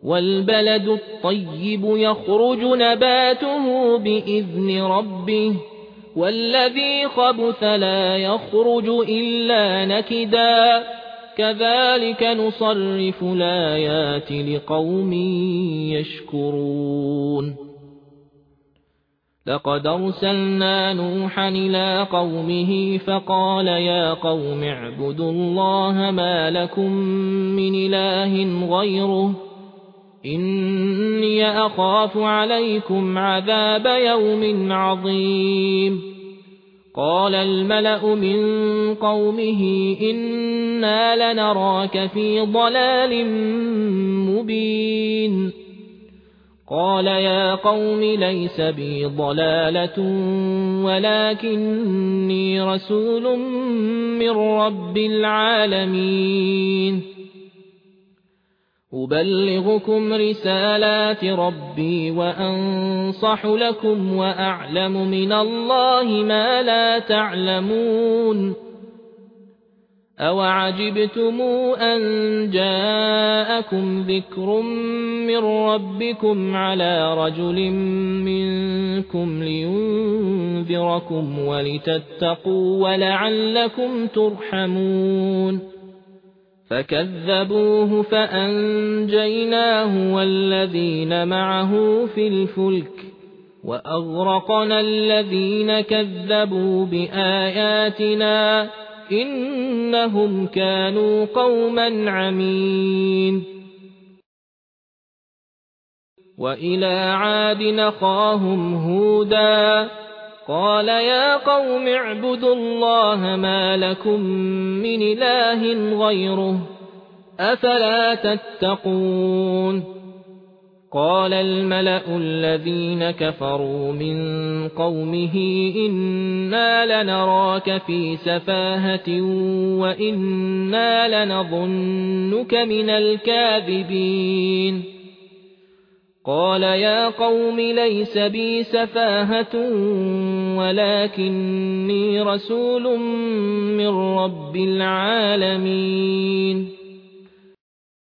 والبلد الطيب يخرج نباته بإذن ربه والذي خبث لا يخرج إلا نكدا كذلك نصرف الآيات لقوم يشكرون لقد أرسلنا نوحا إلى قومه فقال يا قوم اعبدوا الله ما لكم من إله غيره إني أخاف عليكم عذاب يوم عظيم قال الملأ من قومه إنا لنراك في ضلال مبين قال يا قوم ليس بي ضلالة ولكني رسول من رب العالمين أبلغكم رسالات ربي وأنصح لكم وأعلم من الله ما لا تعلمون أوعجبتم أن جاءكم ذكر من ربكم على رجل منكم لينذركم ولتتقوا ولعلكم ترحمون فكذبوه فأنجيناه والذين معه في الفلك وأغرقنا الذين كذبوا بآياتنا إنهم كانوا قوما عمين وإلى عاد أخاهم هودا قال يا قوم اعبدوا الله ما لكم من إله غيره أفلا تتقون قال الملأ الذين كفروا من قومه إنا لنراك في سفاهة وإنا لنظنك من الكاذبين قال يا قوم ليس بي سفاهة ولكني رسول من رب العالمين